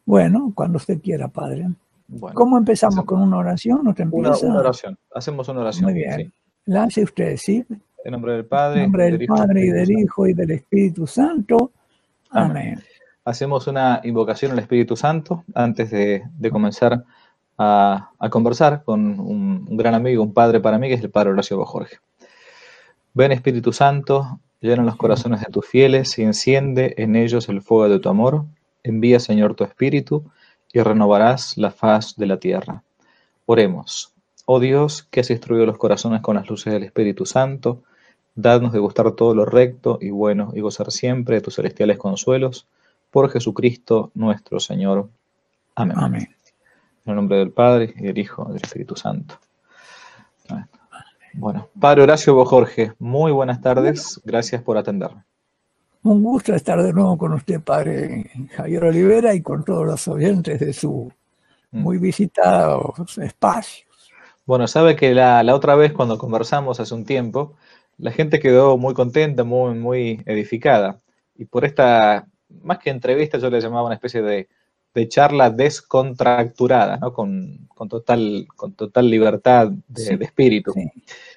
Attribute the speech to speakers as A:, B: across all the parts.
A: Bueno, cuando usted quiera, Padre.
B: Bueno,
A: ¿Cómo empezamos? ¿Con una oración? ¿No te empieza?
B: una oración. Hacemos una oración.
A: Muy bien.
B: Sí.
A: La hace usted, ¿sí?
B: En nombre del
A: En
B: Padre,
A: nombre
B: y
A: del
B: del Hijo,
A: Padre y
B: y del
A: del
B: Espíritu
A: Hijo y del Espíritu Santo.
B: Santo.
A: Amén.
B: Hacemos una invocación al Espíritu Santo antes de comenzar a conversar con un gran amigo, un padre para mí, que es el Padre Horacio Bojorge. Ven, Espíritu Santo, llena los corazones de tus fieles y enciende en ellos el fuego de tu amor. Envía, Señor, tu Espíritu y renovarás la faz de la tierra. Oremos. Oh Dios, que has instruido los corazones con las luces del Espíritu Santo, dadnos de gustar todo lo recto y bueno y gozar siempre de tus celestiales consuelos. Por Jesucristo nuestro Señor. Amén.
A: Amén.
B: En el nombre del Padre, y del Hijo, y del Espíritu Santo. Amén. Bueno, Padre Horacio Bojorge, muy buenas tardes. Gracias por atenderme.
A: Un gusto estar de nuevo con usted, Padre Javier Olivera, y con todos los oyentes de su muy visitados espacios.
B: Bueno, sabe que la otra vez cuando conversamos hace un tiempo, la gente quedó muy contenta, muy edificada. Y por esta, más que entrevista, yo le llamaba una especie de charla descontracturada, ¿no? Con total libertad de espíritu.
A: Sí.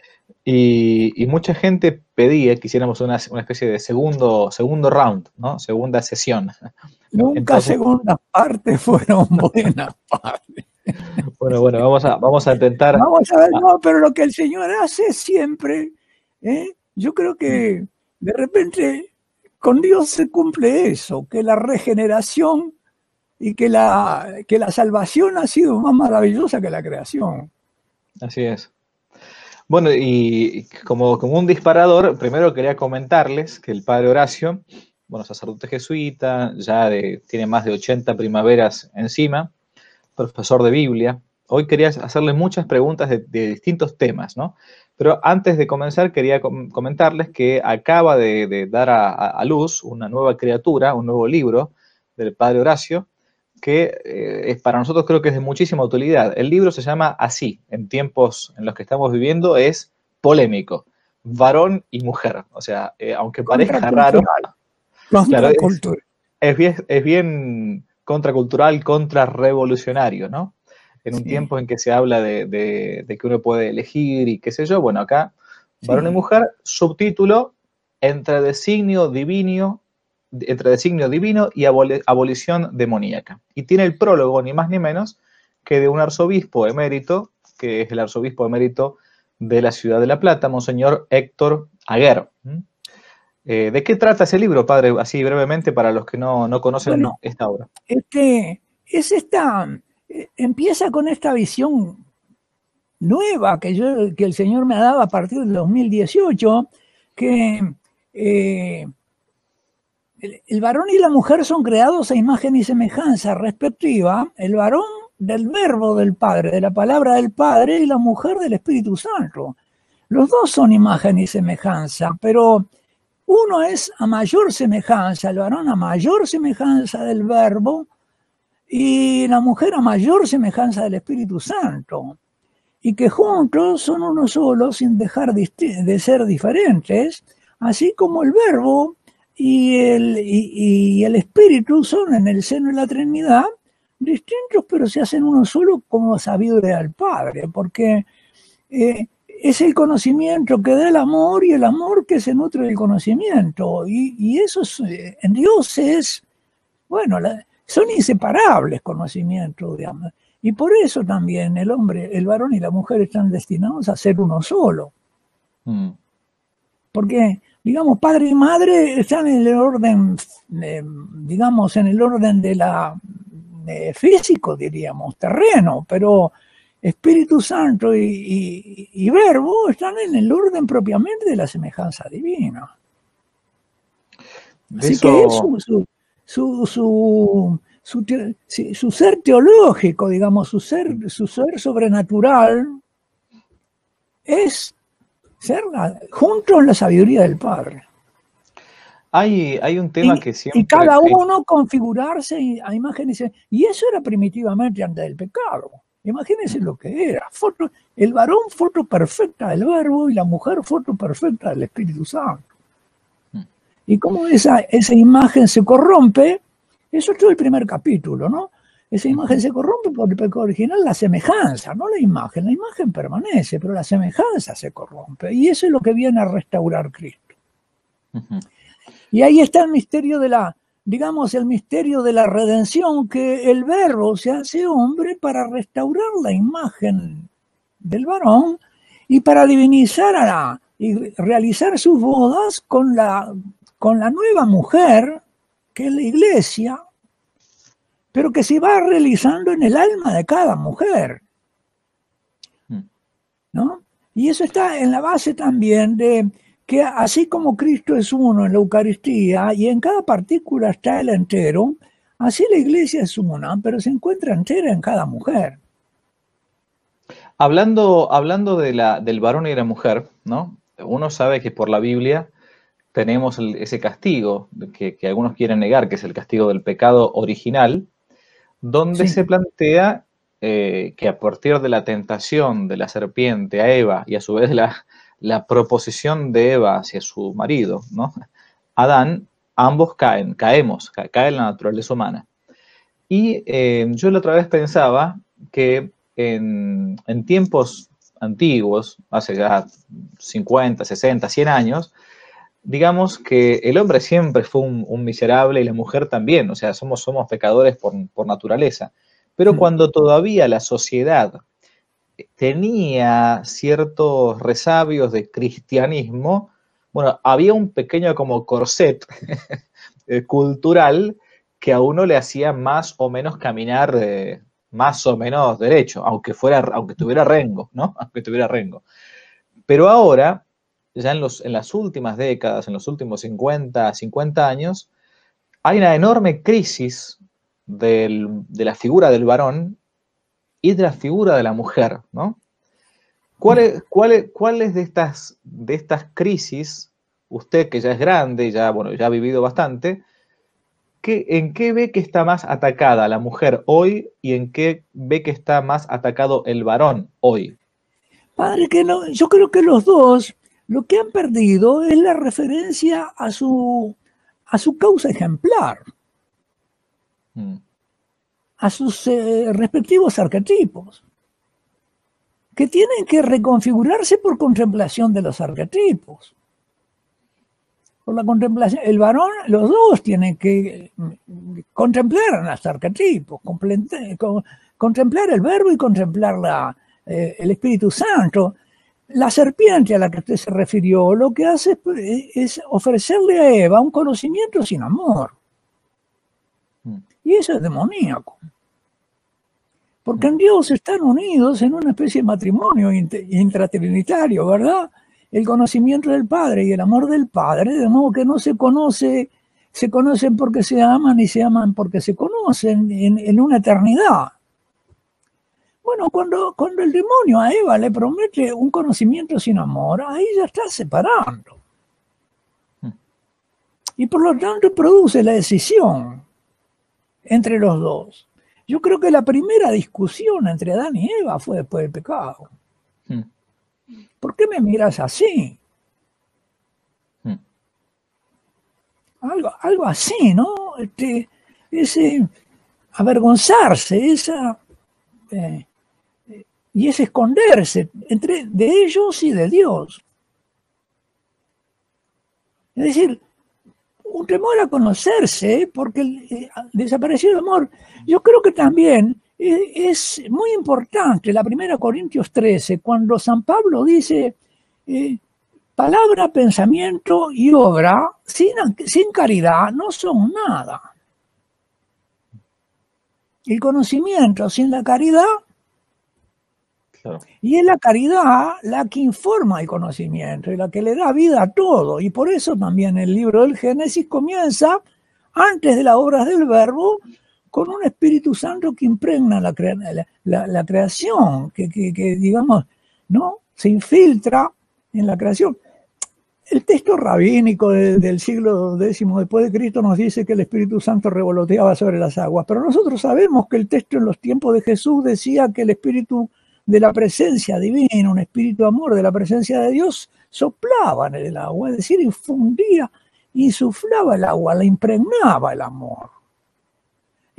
B: Y mucha gente pedía que hiciéramos una especie de segundo round, ¿no? Segunda sesión.
A: Nunca entonces, segundas partes fueron buenas partes.
B: Bueno, vamos a intentar.
A: Vamos a ver, no, pero lo que el Señor hace siempre, yo creo que de repente con Dios se cumple eso, que la regeneración y que la salvación ha sido más maravillosa que la creación.
B: Así es. Bueno, y como un disparador, primero quería comentarles que el Padre Horacio, bueno, sacerdote jesuita, ya tiene más de 80 primaveras encima, profesor de Biblia. Hoy quería hacerle muchas preguntas de distintos temas, ¿no? Pero antes de comenzar quería comentarles que acaba de dar a luz una nueva criatura, un nuevo libro del Padre Horacio, que para nosotros creo que es de muchísima utilidad. El libro se llama así, en tiempos en los que estamos viviendo, es polémico, varón y mujer. O sea, aunque parezca raro, claro, es bien contracultural, contrarrevolucionario, ¿no? En un tiempo en que se habla de que uno puede elegir y qué sé yo, bueno, acá, varón y mujer, subtítulo, entre designio divino y abolición demoníaca. Y tiene el prólogo, ni más ni menos, que de un arzobispo emérito, que es el arzobispo emérito de la ciudad de La Plata, Monseñor Héctor Aguer. ¿De qué trata ese libro, padre? Así brevemente, para los que no conocen esta obra.
A: Empieza con esta visión nueva que el Señor me ha dado a partir del 2018, que el varón y la mujer son creados a imagen y semejanza respectiva, el varón del verbo del Padre, de la palabra del Padre, y la mujer del Espíritu Santo. Los dos son imagen y semejanza, pero uno es a mayor semejanza, el varón a mayor semejanza del verbo y la mujer a mayor semejanza del Espíritu Santo. Y que juntos son uno solo sin dejar de ser diferentes, así como el verbo y el Espíritu son en el seno de la Trinidad distintos, pero se hacen uno solo como sabiduría del Padre, porque es el conocimiento que da el amor y el amor que se nutre del conocimiento. Y eso en Dios es, bueno, son inseparables conocimientos, digamos. Y por eso también el hombre, el varón y la mujer están destinados a ser uno solo. Porque, digamos, padre y madre están en el orden, digamos, en el orden de la físico, diríamos, terreno, pero Espíritu Santo y Verbo están en el orden propiamente de la semejanza divina. Así que su ser teológico, digamos, su ser sobrenatural es ser junto en la sabiduría del Padre.
B: Hay un tema que siempre...
A: Y cada uno configurarse a imágenes. Y eso era primitivamente antes del pecado. Imagínense lo que era. El varón, foto perfecta del Verbo, y la mujer, foto perfecta del Espíritu Santo. Y cómo esa imagen se corrompe, eso es todo el primer capítulo, ¿no? Esa imagen se corrompe por el pecado original, la semejanza, no la imagen permanece, pero la semejanza se corrompe. Y eso es lo que viene a restaurar Cristo. Y ahí está el misterio de el misterio de la redención, que el Verbo se hace hombre para restaurar la imagen del varón y para divinizar y realizar sus bodas con la nueva mujer, que es la iglesia, pero que se va realizando en el alma de cada mujer, ¿no? Y eso está en la base también de que así como Cristo es uno en la Eucaristía y en cada partícula está el entero, así la iglesia es una, pero se encuentra entera en cada mujer.
B: Hablando del varón y de la mujer, ¿no? Uno sabe que por la Biblia tenemos ese castigo que algunos quieren negar, que es el castigo del pecado original, donde se plantea que a partir de la tentación de la serpiente a Eva y a su vez la proposición de Eva hacia su marido, ¿no? Adán, ambos cae en la naturaleza humana. Y yo la otra vez pensaba que en tiempos antiguos, hace ya 50, 60, 100 años, digamos que el hombre siempre fue un miserable y la mujer también, o sea, somos pecadores por naturaleza. Pero cuando todavía la sociedad tenía ciertos resabios de cristianismo, bueno, había un pequeño como corset cultural que a uno le hacía más o menos caminar más o menos derecho, aunque tuviera rengo, ¿no? Aunque tuviera rengo. Pero ahora, ya en las últimas décadas, en los últimos 50 años, hay una enorme crisis de la figura del varón y de la figura de la mujer, ¿no? ¿Cuáles de estas crisis, usted que ya es grande, ya ha vivido bastante, en qué ve que está más atacada la mujer hoy y en qué ve que está más atacado el varón hoy?
A: Padre, yo creo que los dos lo que han perdido es la referencia a su causa ejemplar, a sus respectivos arquetipos, que tienen que reconfigurarse por contemplación de los arquetipos. Por la contemplación, el varón, los dos tienen que contemplar los arquetipos, contemplar el Verbo y contemplar el Espíritu Santo. La serpiente a la que usted se refirió lo que hace es ofrecerle a Eva un conocimiento sin amor. Y eso es demoníaco. Porque en Dios están unidos en una especie de matrimonio intratrinitario, ¿verdad? El conocimiento del Padre y el amor del Padre, de modo que no se conocen porque se aman y se aman porque se conocen en una eternidad. Bueno, cuando el demonio a Eva le promete un conocimiento sin amor, ahí ya está separando. Y por lo tanto produce la decisión entre los dos. Yo creo que la primera discusión entre Adán y Eva fue después del pecado. ¿Por qué me miras así? Algo así, ¿no? Ese avergonzarse, y ese esconderse de ellos y de Dios. Es decir, un temor a conocerse, porque desapareció el amor. Yo creo que también es muy importante la 1 Corintios 13, cuando San Pablo dice, palabra, pensamiento y obra, sin caridad, no son nada. El conocimiento sin la caridad, claro. Y es la caridad la que informa el conocimiento y la que le da vida a todo. Y por eso también el libro del Génesis comienza, antes de las obras del Verbo, con un Espíritu Santo que impregna la creación, que digamos, ¿no? Se infiltra en la creación. El texto rabínico del siglo X después de Cristo nos dice que el Espíritu Santo revoloteaba sobre las aguas, pero nosotros sabemos que el texto en los tiempos de Jesús decía que el Espíritu de la presencia divina, un espíritu de amor de la presencia de Dios, soplaba en el agua, es decir, infundía, insuflaba el agua, la impregnaba el amor.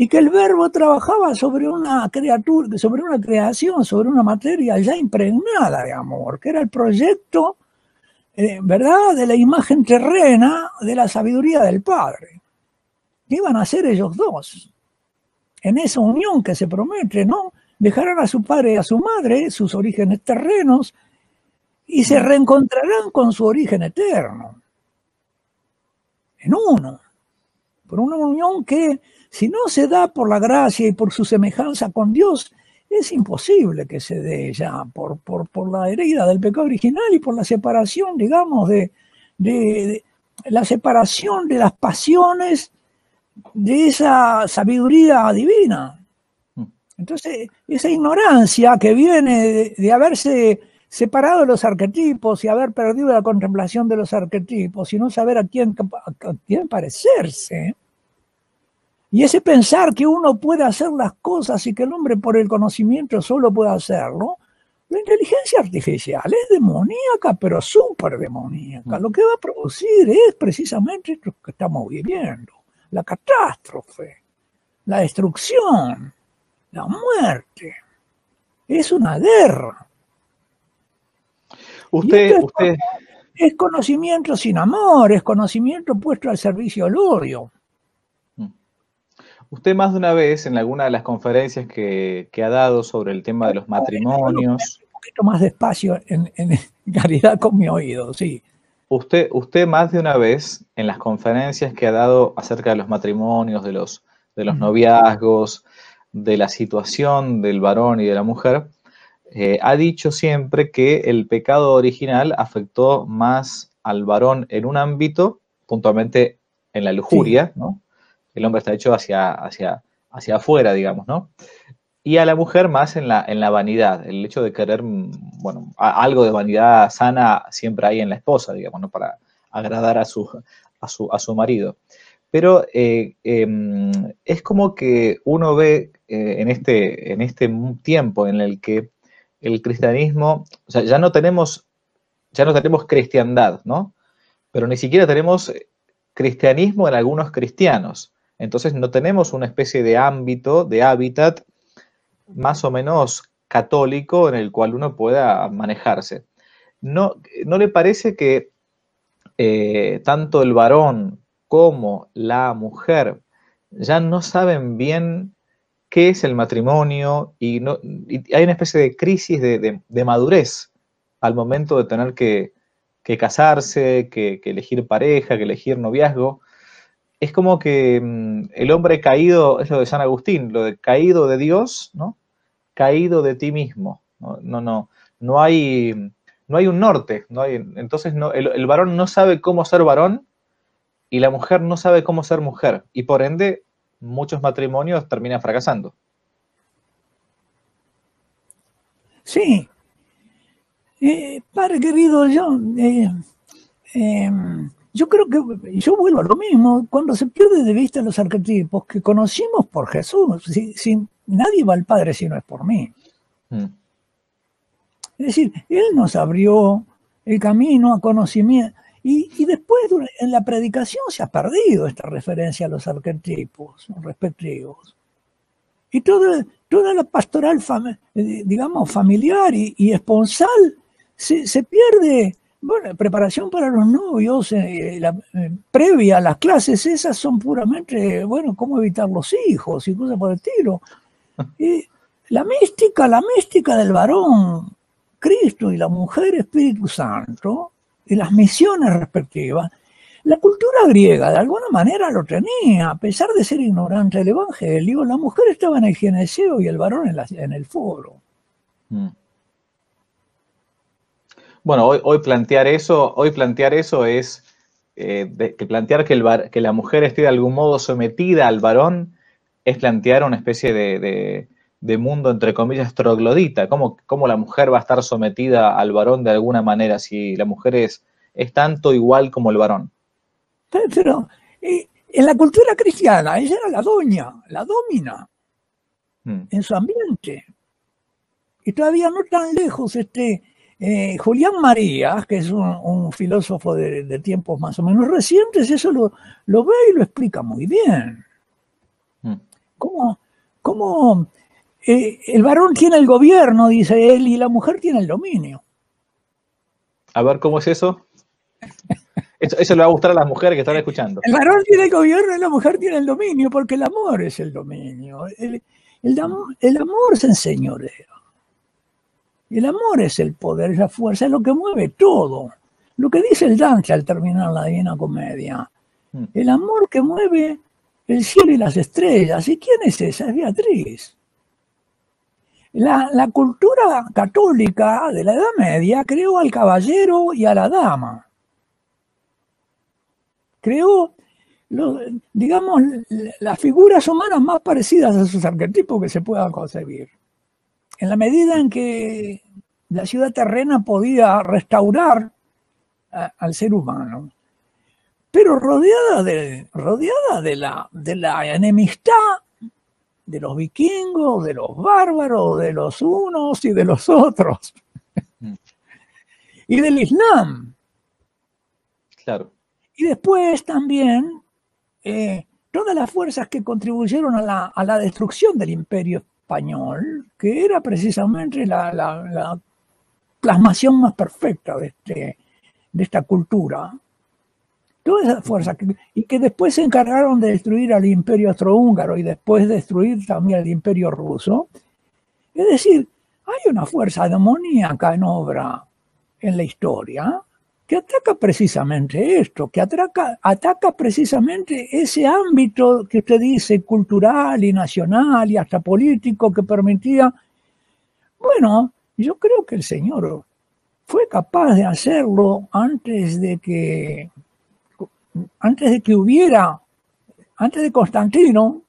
A: y que el verbo trabajaba sobre una criatura, sobre una creación, sobre una materia ya impregnada de amor, que era el proyecto, ¿verdad?, de la imagen terrena de la sabiduría del Padre. ¿Qué iban a hacer ellos dos? En esa unión que se promete, ¿no? Dejarán a su padre y a su madre, sus orígenes terrenos, y se reencontrarán con su origen eterno. En uno. Por una unión que, si no se da por la gracia y por su semejanza con Dios, es imposible que se dé ya por la herida del pecado original y por la separación, digamos, de la separación de las pasiones de esa sabiduría divina. Entonces, esa ignorancia que viene de haberse separado de los arquetipos y haber perdido la contemplación de los arquetipos y no saber a quién parecerse, y ese pensar que uno puede hacer las cosas y que el hombre por el conocimiento solo puede hacerlo, la inteligencia artificial es demoníaca, pero súper demoníaca. Lo que va a producir es precisamente esto que estamos viviendo: la catástrofe, la destrucción, la muerte. Es una guerra.
B: Usted
A: es conocimiento sin amor, es conocimiento puesto al servicio del odio.
B: Usted más de una vez, en alguna de las conferencias que ha dado sobre el tema de los matrimonios...
A: Un poquito más despacio en claridad con mi oído, sí.
B: Usted más de una vez, en las conferencias que ha dado acerca de los matrimonios, de los noviazgos, de la situación del varón y de la mujer, ha dicho siempre que el pecado original afectó más al varón en un ámbito, puntualmente en la lujuria, sí, ¿no? El hombre está hecho hacia afuera, digamos, ¿no? Y a la mujer más en la vanidad, el hecho de querer, bueno, algo de vanidad sana siempre hay en la esposa, digamos, ¿no? Para agradar a su marido. Pero es como que uno ve en este tiempo en el que el cristianismo, o sea, ya no tenemos cristiandad, ¿no? Pero ni siquiera tenemos cristianismo en algunos cristianos. Entonces no tenemos una especie de ámbito, de hábitat más o menos católico en el cual uno pueda manejarse. ¿No le parece que tanto el varón como la mujer ya no saben bien qué es el matrimonio y hay una especie de crisis de madurez al momento de tener que casarse, que elegir pareja, que elegir noviazgo? Es como que el hombre caído, es lo de San Agustín, lo de caído de Dios, ¿no? Caído de ti mismo. No hay un norte. Entonces el varón no sabe cómo ser varón y la mujer no sabe cómo ser mujer. Y por ende, muchos matrimonios terminan fracasando.
A: Sí. Padre querido, yo creo que yo vuelvo a lo mismo. Cuando se pierde de vista los arquetipos que conocimos por Jesús, nadie va al Padre si no es por mí. Es decir, Él nos abrió el camino a conocimiento. Y después en la predicación se ha perdido esta referencia a los arquetipos respectivos. Y toda la pastoral, digamos, familiar y esponsal se pierde. Bueno, preparación para los novios, previa a las clases, esas son puramente, bueno, cómo evitar los hijos y cosas por el estilo. La mística del varón, Cristo, y la mujer, Espíritu Santo, y las misiones respectivas, la cultura griega de alguna manera lo tenía, a pesar de ser ignorante del Evangelio. La mujer estaba en el gineceo y el varón en el foro.
B: Bueno, hoy plantear eso es plantear que la mujer esté de algún modo sometida al varón es plantear una especie de mundo, entre comillas, troglodita. ¿Cómo la mujer va a estar sometida al varón de alguna manera si la mujer es tanto igual como el varón?
A: Pero en la cultura cristiana, ella era la domina en su ambiente. Y todavía no tan lejos Julián Marías, que es un filósofo de tiempos más o menos recientes, eso lo ve y lo explica muy bien. ¿Cómo el varón tiene el gobierno, dice él, y la mujer tiene el dominio?
B: A ver, ¿cómo es eso? Eso le va a gustar a las mujeres que están escuchando.
A: El varón tiene el gobierno y la mujer tiene el dominio, porque el amor es el dominio. El amor se enseñorea. El amor es el poder, es la fuerza, es lo que mueve todo. Lo que dice el Dante al terminar la Divina Comedia. El amor que mueve el cielo y las estrellas. ¿Y quién es esa? Es Beatriz. La cultura católica de la Edad Media creó al caballero y a la dama. Creó, digamos, las figuras humanas más parecidas a sus arquetipos que se puedan concebir. En la medida en que la ciudad terrena podía restaurar al ser humano, pero rodeada de la enemistad de los vikingos, de los bárbaros, de los unos y de los otros, y del Islam.
B: Claro.
A: Y después también todas las fuerzas que contribuyeron a la destrucción del Imperio español, que era precisamente la plasmación más perfecta de esta cultura. Todas esas fuerzas, y que después se encargaron de destruir al Imperio Austrohúngaro y después destruir también al Imperio Ruso. Es decir, hay una fuerza demoníaca en obra en la historia que ataca precisamente esto, que ataca precisamente ese ámbito que usted dice cultural y nacional y hasta político que permitía. Bueno, yo creo que el Señor fue capaz de hacerlo antes de Constantino,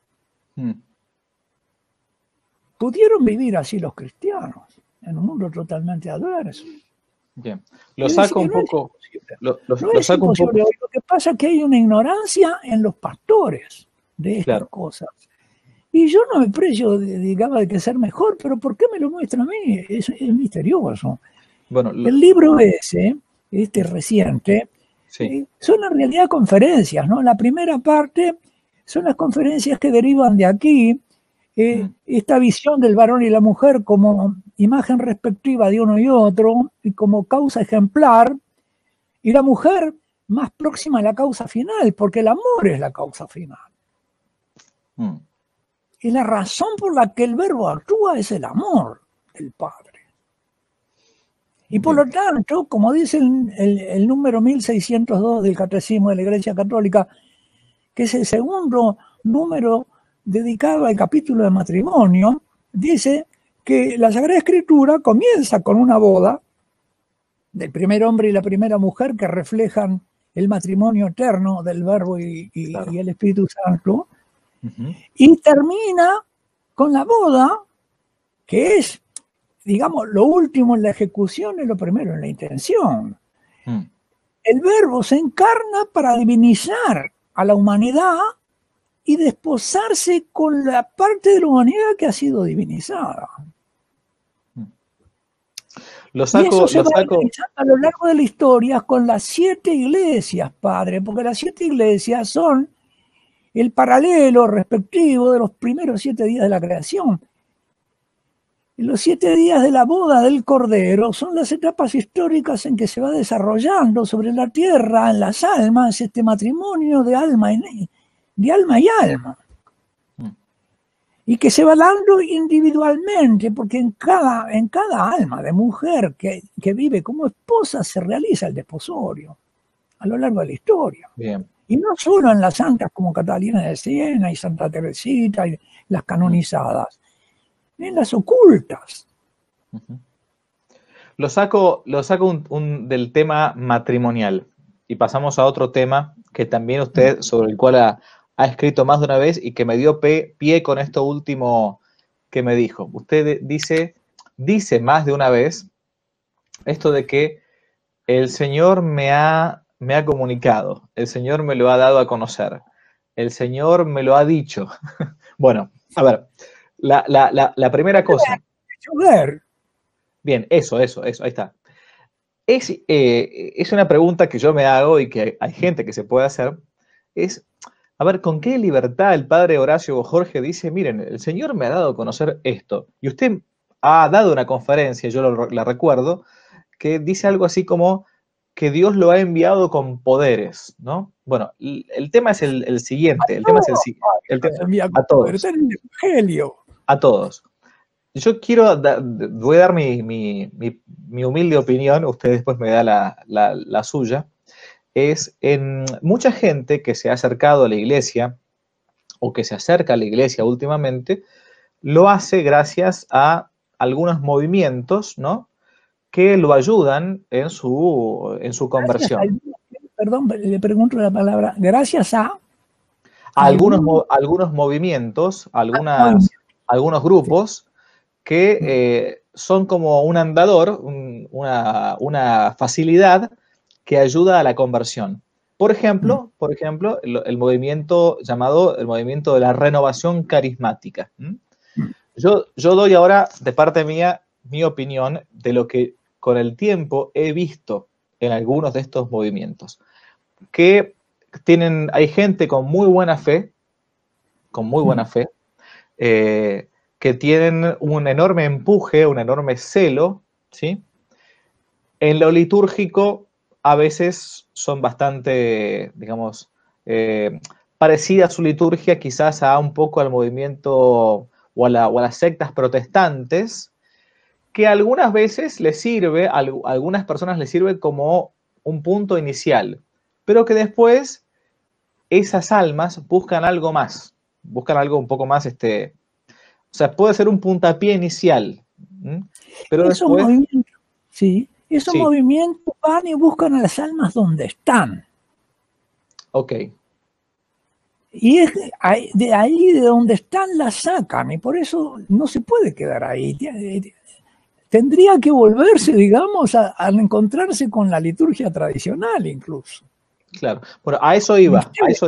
A: pudieron vivir así los cristianos, en un mundo totalmente adverso.
B: Bien. Lo saco un poco.
A: Lo que pasa es que hay una ignorancia en los pastores de estas cosas. Y yo no me precio, digamos, de que ser mejor, pero ¿por qué me lo muestra a mí? Es misterioso. Bueno, el libro ese, reciente, son en realidad conferencias, ¿no? La primera parte son las conferencias que derivan de aquí, esta visión del varón y la mujer como imagen respectiva de uno y otro, y como causa ejemplar, y la mujer más próxima a la causa final, porque el amor es la causa final. Y la razón por la que el verbo actúa es el amor del Padre. Y por lo tanto, como dice el número 1602 del Catecismo de la Iglesia Católica, que es el segundo número dedicado al capítulo de matrimonio, dice que la Sagrada Escritura comienza con una boda del primer hombre y la primera mujer que reflejan el matrimonio eterno del Verbo y el Espíritu Santo, y termina con la boda, que es, digamos, lo último en la ejecución y lo primero en la intención. El Verbo se encarna para divinizar a la humanidad y desposarse con la parte de la humanidad que ha sido divinizada. Y eso se va realizando a lo largo de la historia con las 7 iglesias, Padre, porque las 7 iglesias son el paralelo respectivo de los primeros 7 días de la creación. Y los 7 días de la boda del Cordero son las etapas históricas en que se va desarrollando sobre la tierra, en las almas, este matrimonio de alma y alma. Y que se va dando individualmente, porque en cada alma de mujer que vive como esposa se realiza el desposorio a lo largo de la historia.
B: Bien.
A: Y no solo en las santas como Catalina de Siena y Santa Teresita y las canonizadas, en las ocultas.
B: Lo saco del tema matrimonial y pasamos a otro tema que también usted, sobre el cual ha escrito más de una vez y que me dio pie con esto último que me dijo. Usted dice más de una vez esto de que el Señor me ha comunicado, el Señor me lo ha dado a conocer, el Señor me lo ha dicho. Bueno, a ver, la primera cosa. Bien, eso, ahí está. Es una pregunta que yo me hago y que hay gente que se puede hacer, es, a ver, ¿con qué libertad el padre Horacio Jorge dice, miren, el Señor me ha dado a conocer esto? Y usted ha dado una conferencia, yo la recuerdo, que dice algo así como que Dios lo ha enviado con poderes, ¿no? Bueno, el tema es el siguiente, el tema es el siguiente, a todos,
A: el Evangelio.
B: a todos. Yo quiero, voy a dar mi humilde opinión, usted después me da la suya, es en mucha gente que se ha acercado a la iglesia o que se acerca a la iglesia últimamente, lo hace gracias a algunos movimientos, ¿no?, que lo ayudan en su conversión.
A: Perdón, le pregunto la palabra. Gracias a
B: algunos movimientos, algunos grupos que son como un andador, una facilidad que ayuda a la conversión. Por ejemplo, el movimiento llamado el movimiento de la renovación carismática. Yo doy ahora, de parte mía, mi opinión de lo que con el tiempo he visto en algunos de estos movimientos. Que hay gente con muy buena fe, que tienen un enorme empuje, un enorme celo, ¿sí? En lo litúrgico a veces son bastante, digamos, parecida su liturgia quizás a un poco al movimiento o a las sectas protestantes, que algunas veces les sirve, a algunas personas les sirve como un punto inicial, pero que después esas almas buscan algo más, buscan algo un poco más, o sea, puede ser un puntapié inicial, pero
A: esos
B: después...
A: movimientos, sí, esos movimientos van y buscan a las almas donde están.
B: Ok.
A: Y es de ahí de donde están las sacan, y por eso no se puede quedar ahí. Tendría que volverse, digamos, a encontrarse con la liturgia tradicional incluso.
B: Claro, bueno, a eso iba.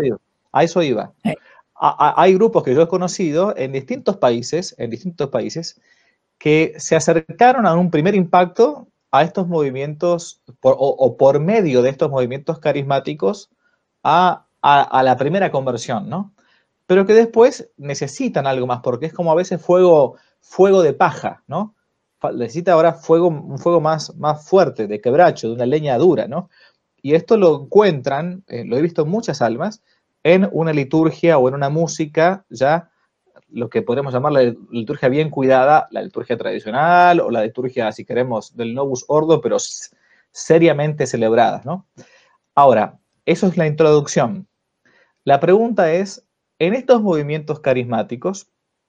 B: Hay grupos que yo he conocido en distintos países, que se acercaron a un primer impacto a estos movimientos, por medio de estos movimientos carismáticos, a la primera conversión, ¿no? Pero que después necesitan algo más, porque es como a veces fuego de paja, ¿no? Necesita ahora un fuego más fuerte, de quebracho, de una leña dura, ¿no? Y esto lo encuentran, lo he visto en muchas almas, en una liturgia o en una música, ya lo que podemos llamar la liturgia bien cuidada, la liturgia tradicional o la liturgia, si queremos, del Novus Ordo, pero seriamente celebradas, ¿no? Ahora, eso es la introducción. La pregunta es, en estos movimientos carismáticos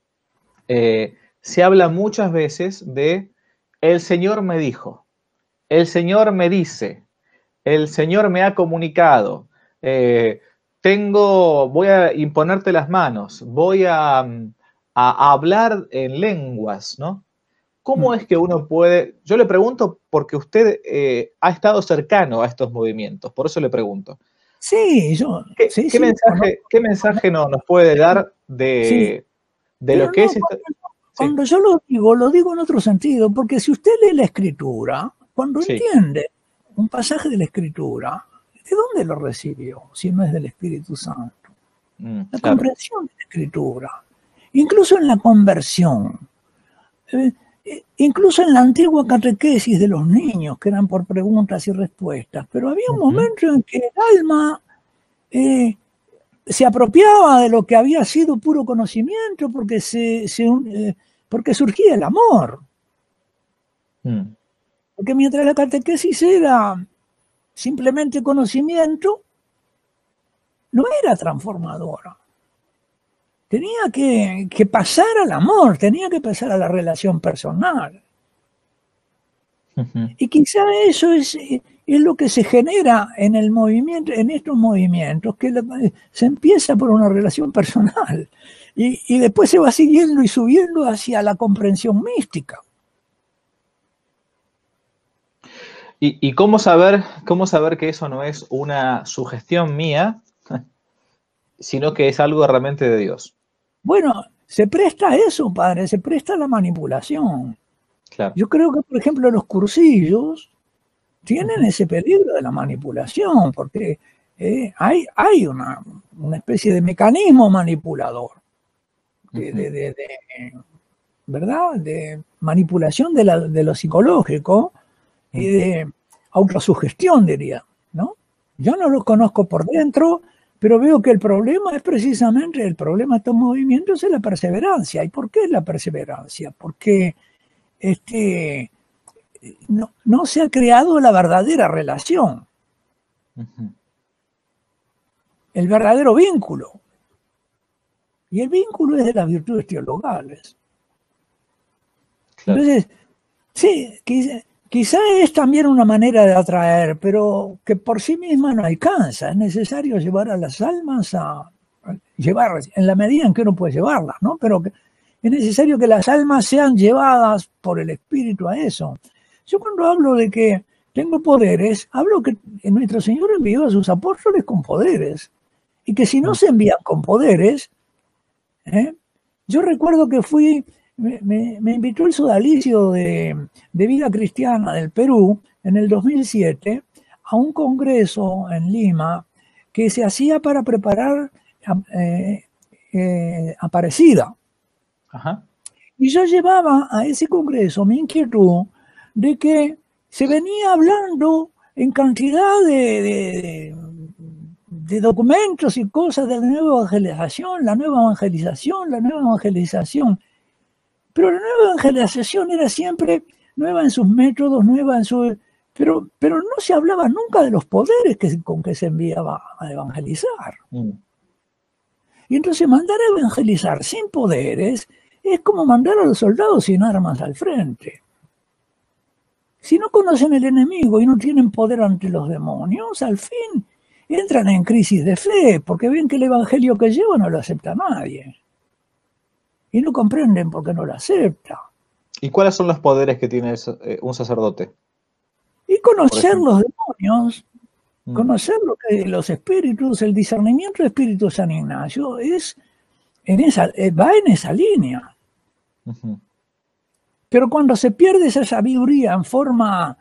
B: se habla muchas veces de el Señor me dijo, el Señor me dice, el Señor me ha comunicado, voy a imponerte las manos, voy a hablar en lenguas, ¿no? ¿Cómo es que uno puede...? Yo le pregunto porque usted ha estado cercano a estos movimientos, por eso le pregunto.
A: Sí,
B: ¿Qué mensaje nos puede dar de lo que es esto?
A: Cuando yo lo digo en otro sentido, porque si usted lee la Escritura, cuando entiende un pasaje de la Escritura, ¿de dónde lo recibió si no es del Espíritu Santo? La comprensión de la Escritura. Incluso en la conversión. Incluso en la antigua catequesis de los niños, que eran por preguntas y respuestas. Pero había un momento en que el alma se apropiaba de lo que había sido puro conocimiento porque porque surgía el amor. Porque mientras la catequesis era simplemente conocimiento, no era transformadora. Tenía que pasar al amor, tenía que pasar a la relación personal. Y quizá eso es lo que se genera en el movimiento, en estos movimientos, que se empieza por una relación personal y después se va siguiendo y subiendo hacia la comprensión mística.
B: ¿Y cómo saber que eso no es una sugestión mía, sino que es algo realmente de Dios?
A: Bueno, se presta a eso, padre, se presta a la manipulación. Claro. Yo creo que, por ejemplo, los cursillos tienen ese peligro de la manipulación, porque Hay una especie de mecanismo manipulador, ¿verdad? De manipulación de lo psicológico y de autosugestión, diría, ¿no? Yo no lo conozco por dentro, pero veo que el problema es precisamente, el problema de estos movimientos es la perseverancia. ¿Y por qué es la perseverancia? Porque no se ha creado la verdadera relación, el verdadero vínculo. Y el vínculo es de las virtudes teologales. Claro. Entonces, sí, quizá es también una manera de atraer, pero que por sí misma no alcanza. Es necesario llevar a las almas llevar en la medida en que uno puede llevarlas, ¿no? Pero es necesario que las almas sean llevadas por el Espíritu a eso. Yo cuando hablo de que tengo poderes, hablo que nuestro Señor envió a sus apóstoles con poderes. Y que si no se envían con poderes, yo recuerdo que me invitó el sodalicio de vida cristiana del Perú en el 2007 a un congreso en Lima que se hacía para preparar Aparecida. Ajá. Y yo llevaba a ese congreso mi inquietud de que se venía hablando en cantidad de documentos y cosas de la nueva evangelización, la nueva evangelización. Pero la nueva evangelización era siempre nueva en sus métodos, nueva en su... Pero no se hablaba nunca de los poderes con que se enviaba a evangelizar. Y entonces mandar a evangelizar sin poderes es como mandar a los soldados sin armas al frente. Si no conocen el enemigo y no tienen poder ante los demonios, al fin entran en crisis de fe, porque ven que el evangelio que llevan no lo acepta nadie. Y no comprenden por qué no lo acepta.
B: ¿Y cuáles son los poderes que tiene un sacerdote?
A: Y conocer los demonios, conocer lo que los espíritus, el discernimiento de espíritu San Ignacio va en esa línea. Pero cuando se pierde esa sabiduría en forma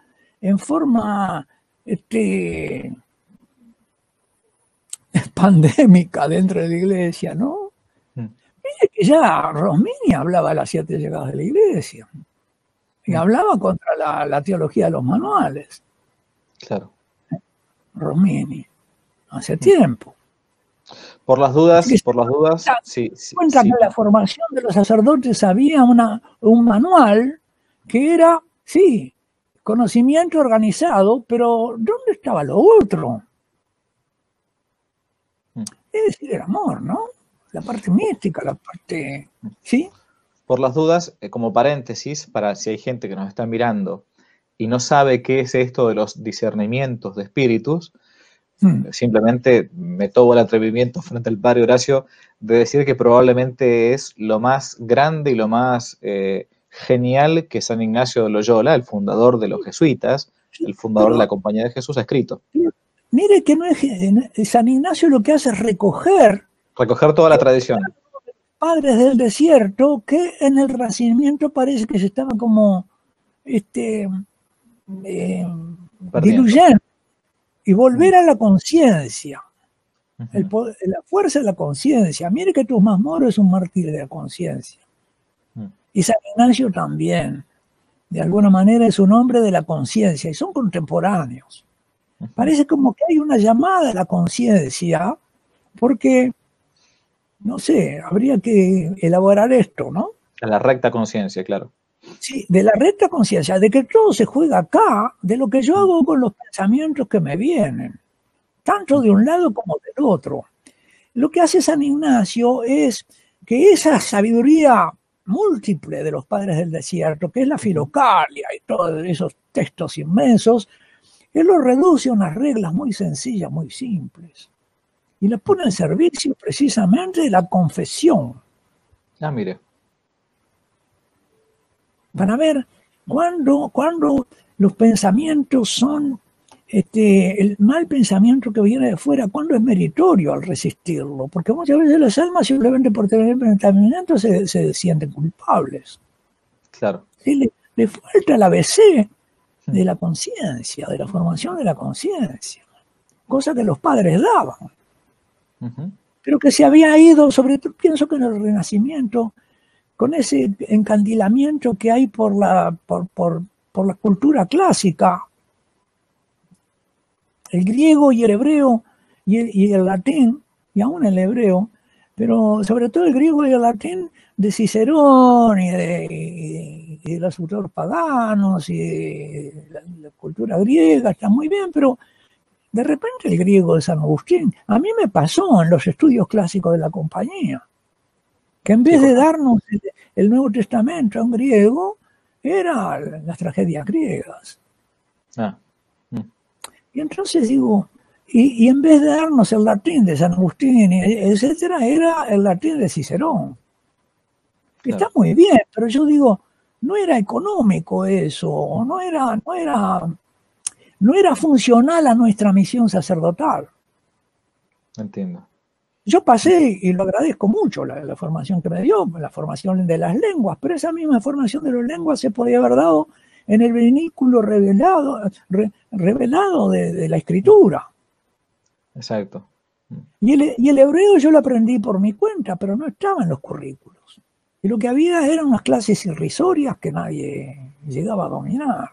A: pandémica dentro de la iglesia, ¿no? Mire que ya Rosmini hablaba de las 7 llegadas de la iglesia y hablaba contra la teología de los manuales.
B: Claro.
A: Rosmini, hace tiempo.
B: Por las dudas, sí.
A: Cuenta que en la formación de los sacerdotes había un manual que era, sí, conocimiento organizado, pero ¿dónde estaba lo otro? Es decir, el amor, ¿no? La parte mística, la parte... ¿Sí?
B: Por las dudas, como paréntesis, para si hay gente que nos está mirando y no sabe qué es esto de los discernimientos de espíritus, simplemente me tomo el atrevimiento frente al padre Horacio de decir que probablemente es lo más grande y lo más genial que San Ignacio de Loyola, el fundador de los jesuitas, el fundador de la Compañía de Jesús, ha escrito.
A: Mire que no es San Ignacio lo que hace es recoger
B: toda la tradición.
A: Padres del desierto que en el Renacimiento parece que se estaban como diluyendo y volver a la conciencia, la fuerza de la conciencia. Mire que Tomás Moro es un mártir de la conciencia y San Ignacio también, de alguna manera es un hombre de la conciencia y son contemporáneos. Parece como que hay una llamada a la conciencia porque, no sé, habría que elaborar esto, ¿no?
B: A la recta conciencia, claro.
A: Sí, de la recta conciencia, de que todo se juega acá, de lo que yo hago con los pensamientos que me vienen, tanto de un lado como del otro. Lo que hace San Ignacio es que esa sabiduría múltiple de los padres del desierto, que es la Filocalia y todos esos textos inmensos, él lo reduce a unas reglas muy sencillas, muy simples. Y le pone en servicio precisamente de la confesión.
B: Ah, mire.
A: Para ver cuándo los pensamientos son, el mal pensamiento que viene de fuera, cuándo es meritorio al resistirlo. Porque muchas veces las almas simplemente por tener pensamientos se sienten culpables.
B: Claro.
A: ¿Sí? Le falta el ABC de la conciencia, de la formación de la conciencia. cosa que los padres daban,
B: Ujú.
A: pero que se había ido, sobre todo pienso que en el Renacimiento, con ese encandilamiento que hay por la cultura clásica, el griego y el hebreo y el latín, y aún el hebreo, pero sobre todo el griego y el latín de Cicerón y de los autores paganos y de la cultura griega, está muy bien, pero de repente el griego de San Agustín, a mí me pasó en los estudios clásicos de la compañía, que en
B: Sí,
A: vez de darnos el Nuevo Testamento en griego, eran las tragedias griegas.
B: ah, mm,
A: Y entonces digo, y en vez de darnos el latín de San Agustín, etcétera, era el latín de Cicerón. Que está
B: claro,
A: muy bien, pero yo digo, no era económico eso, no era funcional a nuestra misión sacerdotal.
B: entiendo.
A: Yo pasé, y lo agradezco mucho, la formación que me dio, la formación de las lenguas, pero esa misma formación de las lenguas se podía haber dado en el vehículo revelado de la escritura.
B: Exacto. Mm.
A: Y el hebreo yo lo aprendí por mi cuenta, pero no estaba en los currículos. Y lo que había eran unas clases irrisorias que nadie llegaba a dominar.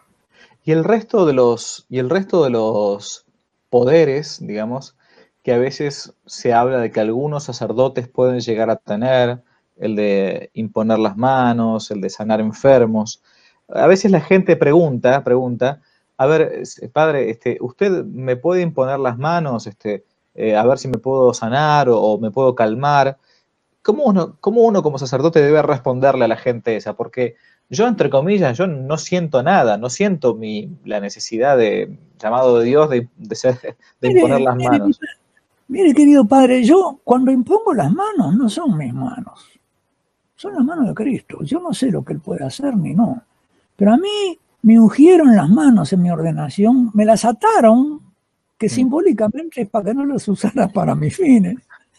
B: Y el resto de los poderes, digamos, que a veces se habla de que algunos sacerdotes pueden llegar a tener, el de imponer las manos, el de sanar enfermos. A veces la gente pregunta, a ver, padre, ¿usted me puede imponer las manos, a ver si me puedo sanar o me puedo calmar? Cómo uno como sacerdote debe responderle a la gente esa? Porque yo, entre comillas, yo no siento nada, no siento la necesidad de, llamado de Dios, de imponer
A: Mire,
B: las manos.
A: mire, querido padre, yo cuando impongo las manos no son mis manos, son las manos de Cristo. Yo no sé lo que Él puede hacer ni no. Pero a mí me ungieron las manos en mi ordenación, me las ataron, que
B: Mm,
A: simbólicamente es para que no las usara para mis fines,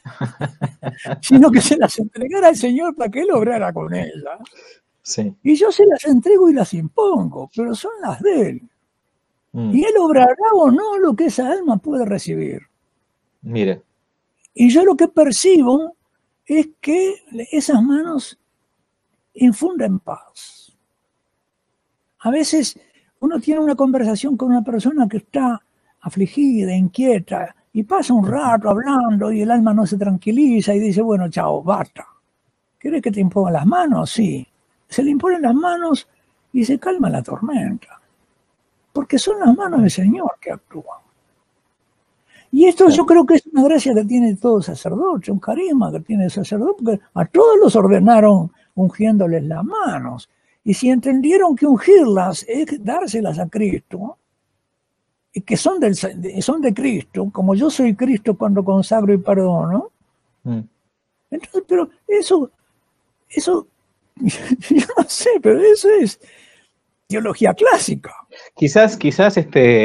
A: sino que se las entregara al Señor para que Él obrara con ellas.
B: sí.
A: Y yo se las entrego y las impongo, pero son las de Él.
B: Mm,
A: Y Él obrará o no lo que esa alma puede recibir.
B: mire.
A: Y yo lo que percibo es que esas manos infunden paz. A veces uno tiene una conversación con una persona que está afligida, inquieta, y pasa un
B: Ujú.
A: rato hablando y el alma no se tranquiliza y dice, bueno, chao, basta. ¿Quieres que te impongan las manos? Sí. Se le imponen las manos y se calma la tormenta, porque son las manos del Señor que actúan. Y esto yo
B: Claro.
A: creo que es una gracia que tiene todo sacerdote, un carisma que tiene el sacerdote, porque a todos los ordenaron ungiéndoles las manos. Y si entendieron que ungirlas es dárselas a Cristo, y que son de Cristo, como yo soy Cristo cuando consagro y perdono,
B: Mm.
A: entonces, pero eso, yo no sé, pero eso es teología clásica.
B: Quizás,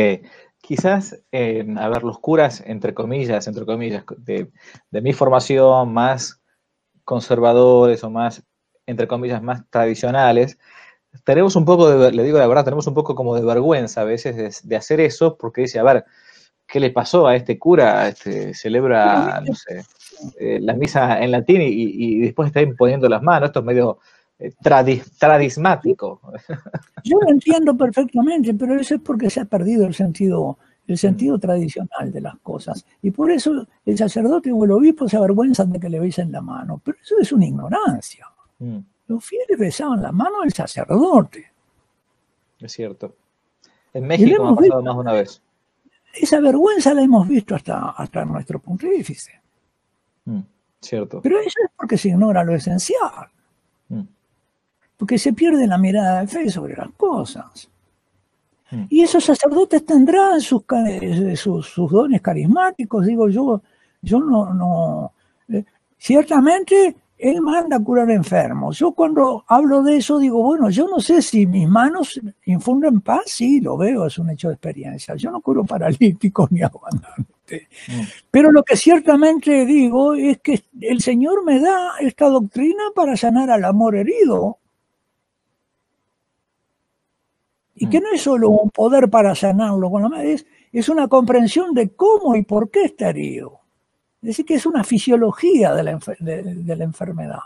B: a ver, los curas, entre comillas, de mi formación, más conservadores o más, entre comillas, más tradicionales, tenemos un poco le digo la verdad, tenemos un poco como de vergüenza a veces de hacer eso, porque dice, a ver, ¿qué le pasó a este cura?
A: Pero,
B: Celebra, no
A: ¿viste?
B: sé, la misa en latín y después está imponiendo las manos, esto es medio tradismático.
A: Yo lo entiendo perfectamente, pero eso es porque se ha perdido el
B: Mm,
A: sentido tradicional de las cosas. Y por eso el sacerdote o el obispo se avergüenzan de que le besen la mano. Pero eso es una ignorancia.
B: mm,
A: Los fieles besaban la mano del sacerdote.
B: es cierto. En
A: Y lo
B: México me ha
A: hemos
B: pasado
A: visto,
B: más de una vez.
A: esa vergüenza la hemos visto hasta nuestro pontífice.
B: Mm, cierto.
A: Pero eso es porque se ignora lo esencial,
B: Mm,
A: porque se pierde la mirada de fe sobre las cosas.
B: mm,
A: Y esos sacerdotes tendrán sus dones carismáticos, digo yo no ciertamente él manda a curar enfermos. Yo cuando hablo de eso digo, bueno, yo no sé si mis manos infunden paz, sí, lo veo, es un hecho de experiencia. Yo no curo paralíticos ni hago andantes.
B: mm,
A: Pero lo que ciertamente digo es que el Señor me da esta doctrina para sanar al amor herido. Y que
B: mm,
A: no es solo un poder para sanarlo con la madre, es una comprensión de cómo y por qué está herido. Es decir, que es una fisiología de la enfermedad.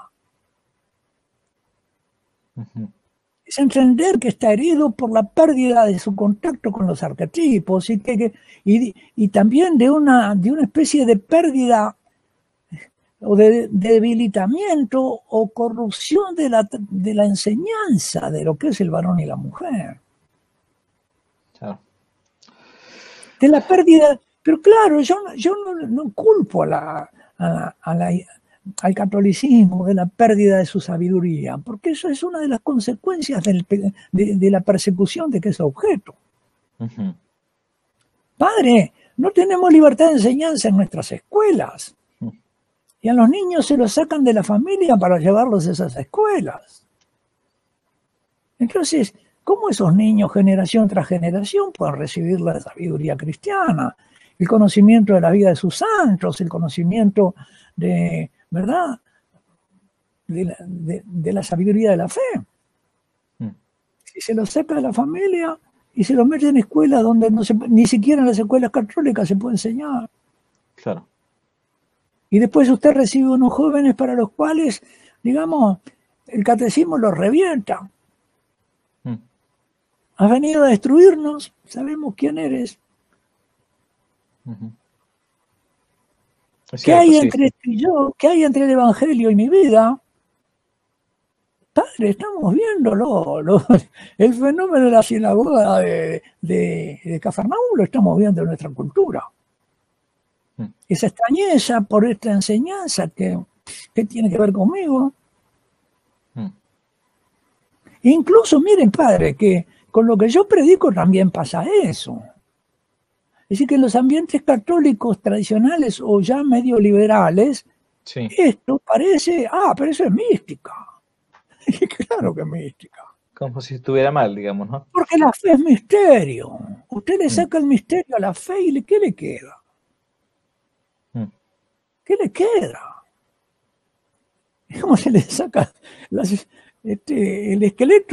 B: Ujú.
A: Es entender que está herido por la pérdida de su contacto con los arquetipos y también de una especie de pérdida o de debilitamiento o corrupción de la enseñanza de lo que es el varón y la mujer.
B: Claro.
A: De la pérdida, pero claro, yo no culpo al catolicismo de la pérdida de su sabiduría, porque eso es una de las consecuencias de la persecución de que es objeto.
B: Ujú.
A: Padre, no tenemos libertad de enseñanza en nuestras escuelas. Y a los niños se los sacan de la familia para llevarlos a esas escuelas. Entonces, ¿cómo esos niños, generación tras generación, pueden recibir la sabiduría cristiana? El conocimiento de la vida de sus santos, el conocimiento de, ¿verdad?, de la sabiduría de la fe. Si se los saca de la familia y se los mete en escuelas donde ni siquiera en las escuelas católicas se puede enseñar.
B: Claro.
A: Y después usted recibe unos jóvenes para los cuales, digamos, el catecismo los revienta. Has venido a destruirnos, sabemos quién eres. ¿Qué hay entre esto y yo? ¿Qué hay entre el Evangelio y mi vida? Padre, estamos viéndolo. El fenómeno de la sinagoga de Cafarnaúm lo estamos viendo en nuestra cultura. Esa extrañeza por esta enseñanza que tiene que ver conmigo. Incluso, miren, padre, que con lo que yo predico también pasa eso. Es decir, que en los ambientes católicos tradicionales o ya medio liberales,
B: sí,
A: esto parece, pero eso es mística. Claro que es mística.
B: como si estuviera mal, digamos, ¿no?
A: Porque la fe es misterio. Usted le saca el misterio a la fe y ¿qué le queda? ¿Qué le queda? ¿Cómo se le saca el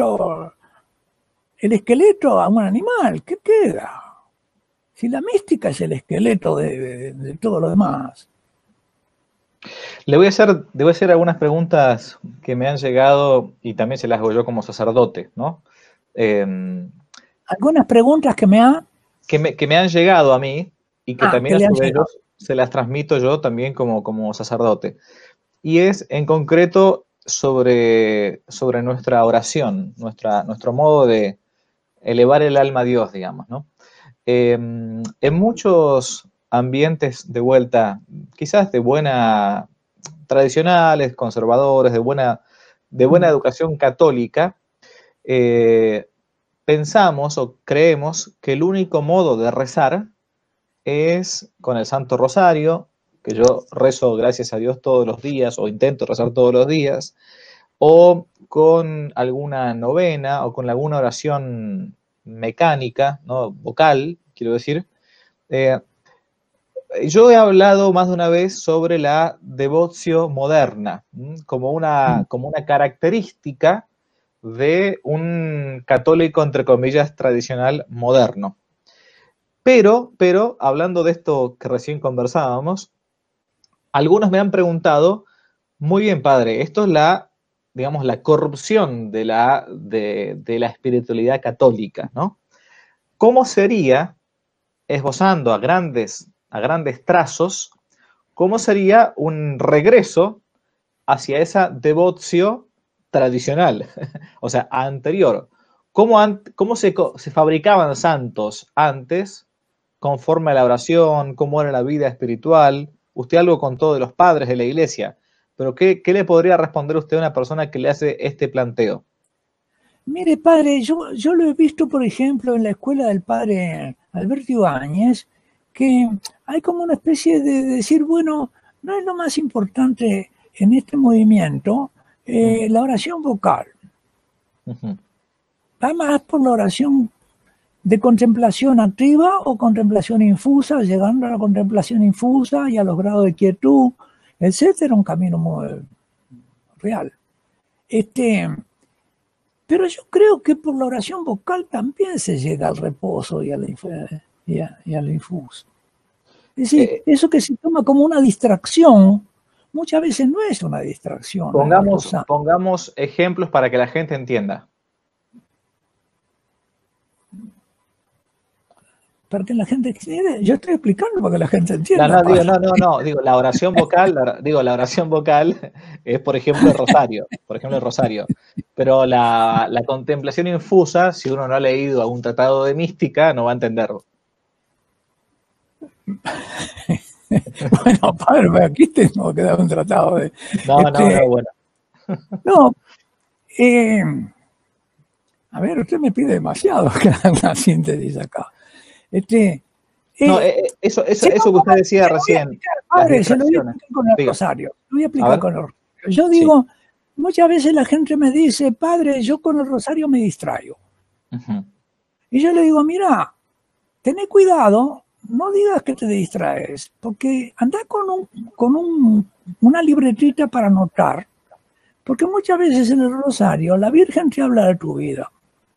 A: esqueleto a un animal? ¿Qué queda? Si la mística es el esqueleto de todo lo demás.
B: Le voy a hacer algunas preguntas que me han llegado y también se las hago yo como sacerdote, ¿no?
A: Algunas preguntas que me
B: han llegado a mí y que también a su vez
A: llegado.
B: se las transmito yo también como sacerdote. Y es en concreto sobre nuestra oración, nuestro modo de elevar el alma a Dios, digamos, ¿no? En muchos ambientes de vuelta, quizás tradicionales, conservadores, de buena educación católica, pensamos o creemos que el único modo de rezar es con el Santo Rosario, que yo rezo gracias a Dios todos los días o intento rezar todos los días, o con alguna novena o con alguna oración mecánica, ¿no? Vocal, quiero decir. Yo he hablado más de una vez sobre la devotio moderna, como una característica de un católico, entre comillas, tradicional moderno. Pero, hablando de esto que recién conversábamos, algunos me han preguntado, muy bien, padre, esto es la corrupción de la espiritualidad católica, ¿no? ¿Cómo sería, esbozando a grandes trazos, cómo sería un regreso hacia esa devotio tradicional, o sea, anterior? ¿Cómo se fabricaban santos antes, conforme a la oración? ¿Cómo era la vida espiritual? Usted algo contó de los padres de la iglesia, pero ¿qué le podría responder usted a una persona que le hace este planteo?
A: Mire, padre, yo lo he visto, por ejemplo, en la escuela del padre Alberto Ibáñez, que hay como una especie de decir, bueno, no es lo más importante en este movimiento la oración vocal. Va más por la oración de contemplación activa o contemplación infusa, llegando a la contemplación infusa y a los grados de quietud, etcétera, un camino muy real. Pero yo creo que por la oración vocal también se llega al reposo y a la y al infuso. Es decir, eso que se toma como una distracción, muchas veces no es una distracción.
B: Pongamos ejemplos para que la gente entienda.
A: Para que la gente entienda. Yo estoy explicando para que la gente entienda.
B: Digo, la oración vocal es, por ejemplo, el rosario. Pero la contemplación infusa, si uno no ha leído algún tratado de mística, no va a entenderlo.
A: Bueno, padre, aquí tengo que dar un tratado de...
B: bueno.
A: No, a ver, usted me pide demasiado que haga una síntesis acá.
B: Eso que usted decía recién.
A: Padre, se lo voy a explicar con el rosario. Lo voy a explicar con el rosario. Yo digo, muchas veces la gente me dice, padre, yo con el rosario me distraigo. Y yo le digo, mira, tené cuidado, no digas que te distraes, porque anda con una libretita para anotar, porque muchas veces en el rosario la Virgen te habla de tu vida.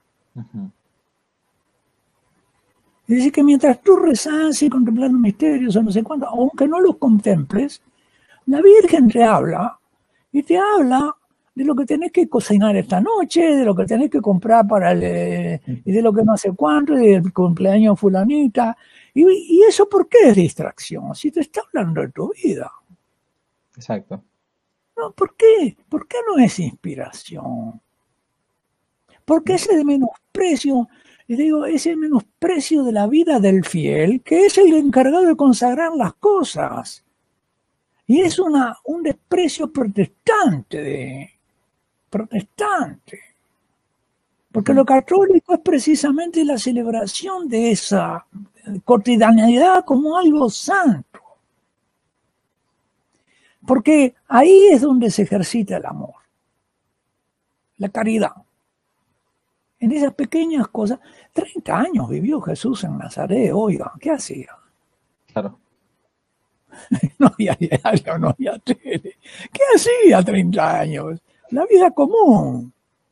A: Es decir, que mientras tú rezas y contemplando misterios o no sé cuánto, aunque no los contemples, la Virgen te habla y te habla de lo que tenés que cocinar esta noche, de lo que tenés que comprar y de lo que no sé cuánto, y del cumpleaños fulanita. ¿Y eso por qué es distracción? Si te está hablando de tu vida.
B: Exacto.
A: No, ¿por qué? ¿Por qué no es inspiración? ¿Por qué ese menosprecio? Y digo, ese menosprecio de la vida del fiel, que es el encargado de consagrar las cosas. Y es un desprecio protestante. Porque lo católico es precisamente la celebración de esa cotidianidad como algo santo. Porque ahí es donde se ejercita el amor, la caridad. En esas pequeñas cosas. 30 años vivió Jesús en Nazaret, oiga, ¿qué hacía?
B: Claro.
A: No había diario, no había tele. ¿Qué hacía 30 años? La vida común.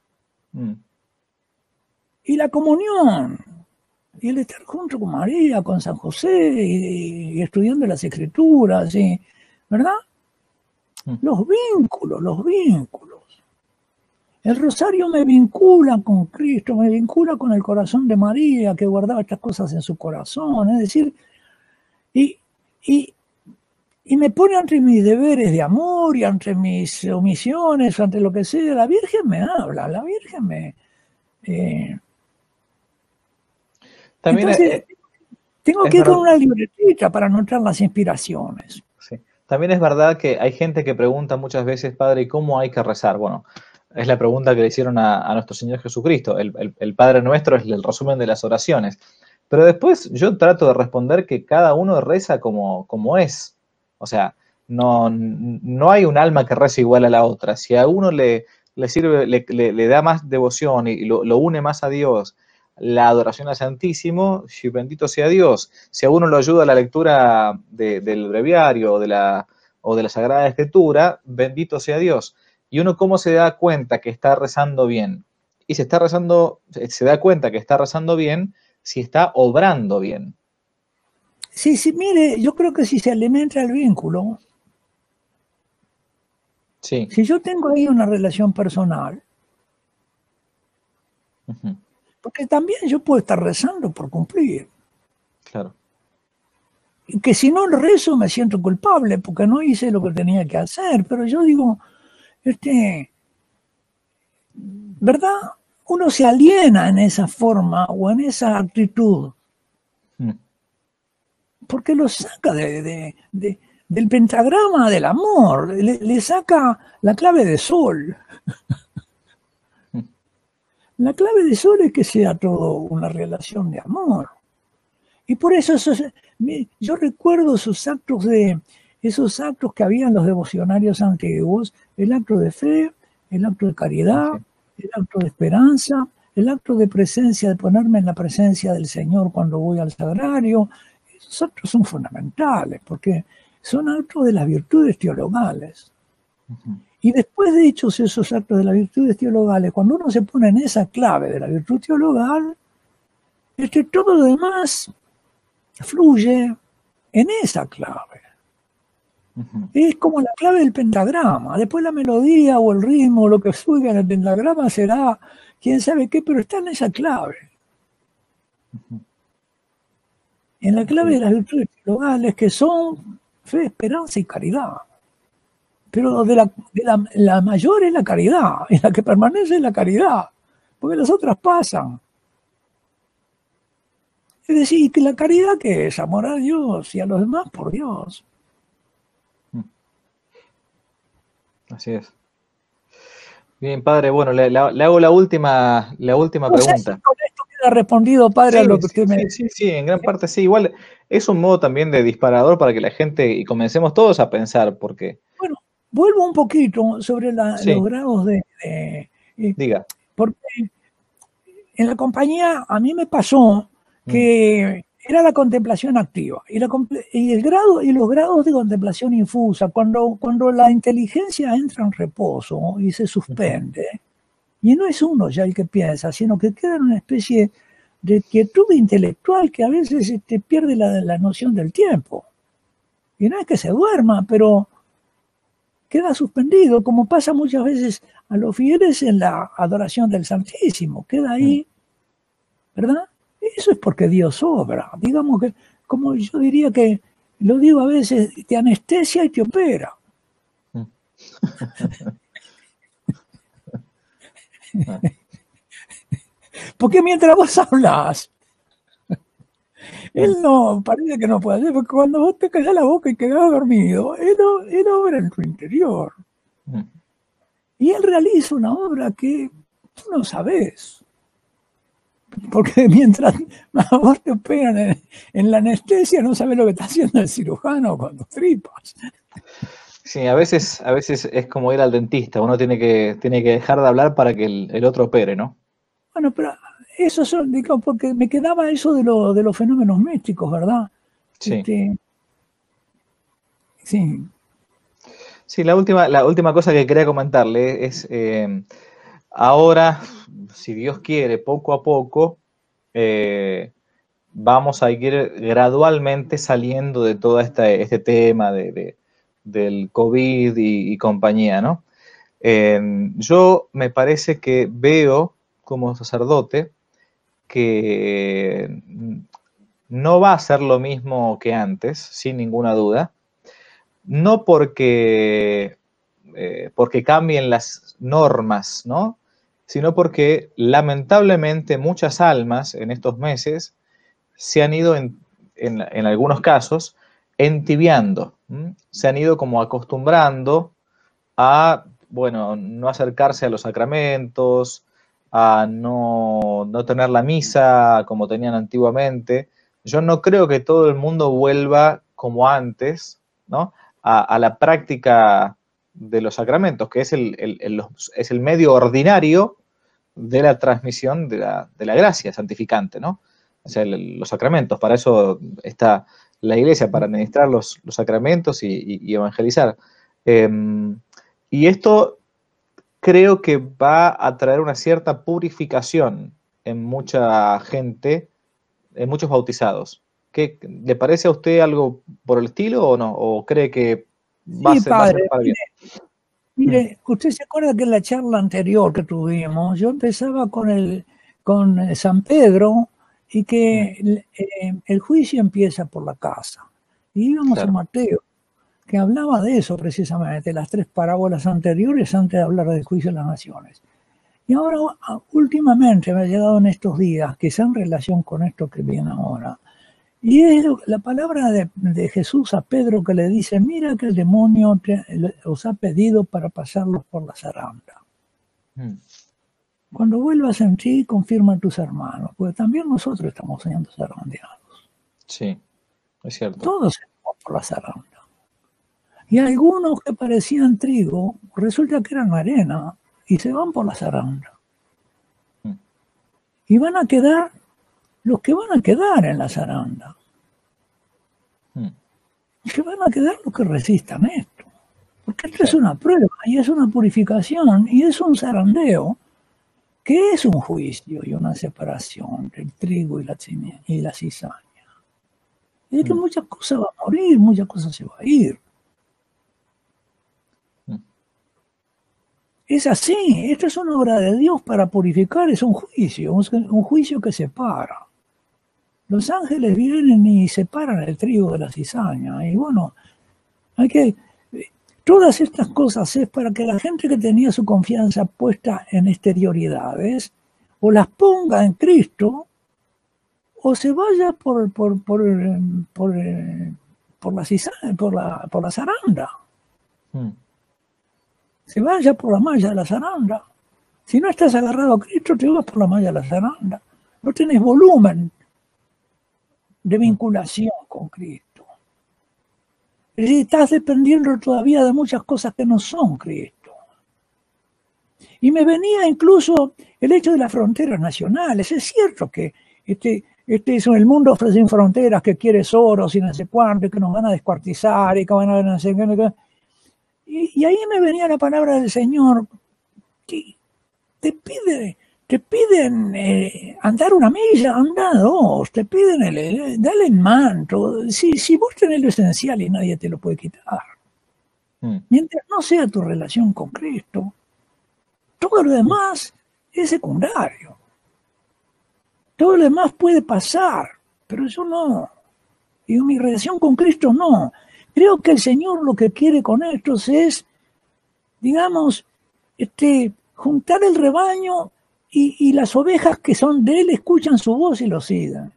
A: Y la comunión. Y el estar junto con María, con San José, y estudiando las Escrituras, ¿verdad? Los vínculos. El rosario me vincula con Cristo, me vincula con el corazón de María, que guardaba estas cosas en su corazón. Es decir, y me pone entre mis deberes de amor y entre mis omisiones, ante lo que sea. La Virgen me habla, la Virgen me...
B: También
A: entonces, tengo que ir con una libretita para anotar las inspiraciones.
B: Sí. También es verdad que hay gente que pregunta muchas veces, padre, ¿cómo hay que rezar? Bueno, es la pregunta que le hicieron a nuestro Señor Jesucristo. El Padre Nuestro es el resumen de las oraciones. Pero después yo trato de responder que cada uno reza como es. O sea, no hay un alma que reza igual a la otra. Si a uno le sirve, le da más devoción y lo une más a Dios, la adoración al Santísimo, bendito sea Dios. Si a uno lo ayuda la lectura del breviario o de la Sagrada Escritura, bendito sea Dios. Y uno cómo se da cuenta que está rezando bien. Y se da cuenta que está rezando bien si está obrando bien.
A: Sí, mire, yo creo que si se alimenta el vínculo,
B: sí.
A: Si yo tengo ahí una relación personal, porque también yo puedo estar rezando por cumplir.
B: Claro.
A: Y que si no rezo me siento culpable porque no hice lo que tenía que hacer, pero yo digo, ¿verdad? Uno se aliena en esa forma o en esa actitud. Porque lo saca del pentagrama del amor, le saca la clave de sol. La clave de sol es que sea todo una relación de amor. Y por eso yo recuerdo esos actos que había en los devocionarios antiguos, el acto de fe, el acto de caridad, el acto de esperanza, el acto de presencia, de ponerme en la presencia del Señor cuando voy al sagrario. Esos actos son fundamentales porque son actos de las virtudes teologales. Y después de hechos esos actos de las virtudes teologales, cuando uno se pone en esa clave de la virtud teologal, todo lo demás fluye en esa clave. Es como la clave del pentagrama. Después la melodía o el ritmo o lo que surja en el pentagrama será quién sabe qué, pero está en esa clave. En la clave de las virtudes teologales, que son fe, esperanza y caridad. Pero la mayor es la caridad, y la que permanece es la caridad, porque las otras pasan. Es decir, que la caridad, que es amor a Dios y a los demás por Dios.
B: Así es. Bien, padre, bueno, le hago la última
A: No sé si
B: pregunta.
A: con esto queda respondido, padre, a
B: Sí,
A: lo que usted me...
B: sí, en gran parte sí. Igual es un modo también de disparador para que la gente, y comencemos todos a pensar, porque,
A: Bueno, vuelvo un poquito sobre
B: sí,
A: los grados
B: diga.
A: porque en la compañía a mí me pasó
B: Mm,
A: que era la contemplación activa y el grado y los grados de contemplación infusa, cuando la inteligencia entra en reposo y se suspende, y no es uno ya el que piensa, sino que queda en una especie de quietud intelectual que a veces te pierde la noción del tiempo. Y no es que se duerma, pero queda suspendido, como pasa muchas veces a los fieles en la adoración del Santísimo, queda
B: mm,
A: ahí, ¿verdad? Eso es porque Dios obra, digamos que, como yo diría que, lo digo a veces, te anestesia y te opera.
B: mm. Ah,
A: Porque mientras vos hablas,
B: mm,
A: él no, parece que no puede hacer, porque cuando vos te callás la boca y quedás dormido, él obra en tu interior.
B: mm.
A: Y él realiza una obra que tú no sabés. Porque mientras a vos te operan en la anestesia, no sabes lo que está haciendo el cirujano con tus tripas.
B: Sí, a veces es como ir al dentista, uno tiene que dejar de hablar para que el otro opere, ¿no?
A: Bueno, pero eso son, digamos, porque me quedaba eso de los fenómenos místicos, ¿verdad?
B: Sí.
A: Este, sí,
B: Sí, la última cosa que quería comentarle es, ahora, si Dios quiere, poco a poco, eh, vamos a ir gradualmente saliendo de todo este tema del COVID y compañía, ¿no? Yo me parece que veo como sacerdote que no va a ser lo mismo que antes, sin ninguna duda, no porque cambien las normas, ¿no? Sino porque lamentablemente muchas almas en estos meses se han ido, en algunos casos, entibiando, ¿m? Se han ido como acostumbrando a, bueno, no acercarse a los sacramentos, a no tener la misa como tenían antiguamente. Yo no creo que todo el mundo vuelva como antes, ¿no? A la práctica de los sacramentos, que es es el medio ordinario de la transmisión de la gracia santificante, ¿no? O sea, los sacramentos, para eso está la iglesia, para administrar los sacramentos y evangelizar. Eh, y esto creo que va a traer una cierta purificación en mucha gente, en muchos bautizados. ¿Le parece a usted algo por el estilo o no? ¿O cree que
A: sí,
B: va a ser
A: padre.
B: para bien?
A: Mire, usted se acuerda que en la charla anterior que tuvimos, yo empezaba con San Pedro y que el juicio empieza por la casa. Y íbamos a
B: Claro.
A: Mateo, que hablaba de eso precisamente, las tres parábolas anteriores antes de hablar del juicio de las naciones. Y ahora, últimamente me ha llegado en estos días, que es en relación con esto que viene ahora, y es la palabra de Jesús a Pedro que le dice, mira que el demonio os ha pedido para pasarlos por la zaranda.
B: Mm,
A: Cuando vuelvas en ti, confirma a tus hermanos, porque también nosotros estamos siendo zarandeados.
B: sí, es cierto.
A: Todos estamos por la zaranda. Y algunos que parecían trigo, resulta que eran arena y se van por la zaranda.
B: Mm,
A: Y van a quedar los que van a quedar en la zaranda.
B: mm,
A: Y que van a quedar los que resistan esto. Porque esto es
B: claro.
A: una prueba y es una purificación y es un zarandeo que es un juicio y una separación del trigo y la cizaña. Y es que muchas cosas van a morir, muchas cosas se van a ir. Es así, esto es una obra de Dios para purificar, es un juicio que separa. Los ángeles vienen y separan el trigo de la cizaña. Y bueno, todas estas cosas es para que la gente que tenía su confianza puesta en exterioridades, o las ponga en Cristo, o se vaya por la cizaña, por la zaranda. Se vaya por la malla de la zaranda. Si no estás agarrado a Cristo, te vas por la malla de la zaranda. No tenés volumen de vinculación con Cristo. Es decir, estás dependiendo todavía de muchas cosas que no son Cristo. Y me venía incluso el hecho de las fronteras nacionales. Es cierto que este es el mundo sin fronteras que quiere Soros y no sé cuánto, y que nos van a descuartizar y que van a no sé qué. Y ahí me venía la palabra del Señor, que te piden andar una milla, anda dos, te piden dale el manto. Si vos tenés lo esencial y nadie te lo puede quitar. Mientras no sea tu relación con Cristo, todo lo demás es secundario. Todo lo demás puede pasar, pero eso no. Y mi relación con Cristo no. Creo que el Señor lo que quiere con estos es, digamos, juntar el rebaño y las ovejas que son de Él escuchan su voz y lo sigan.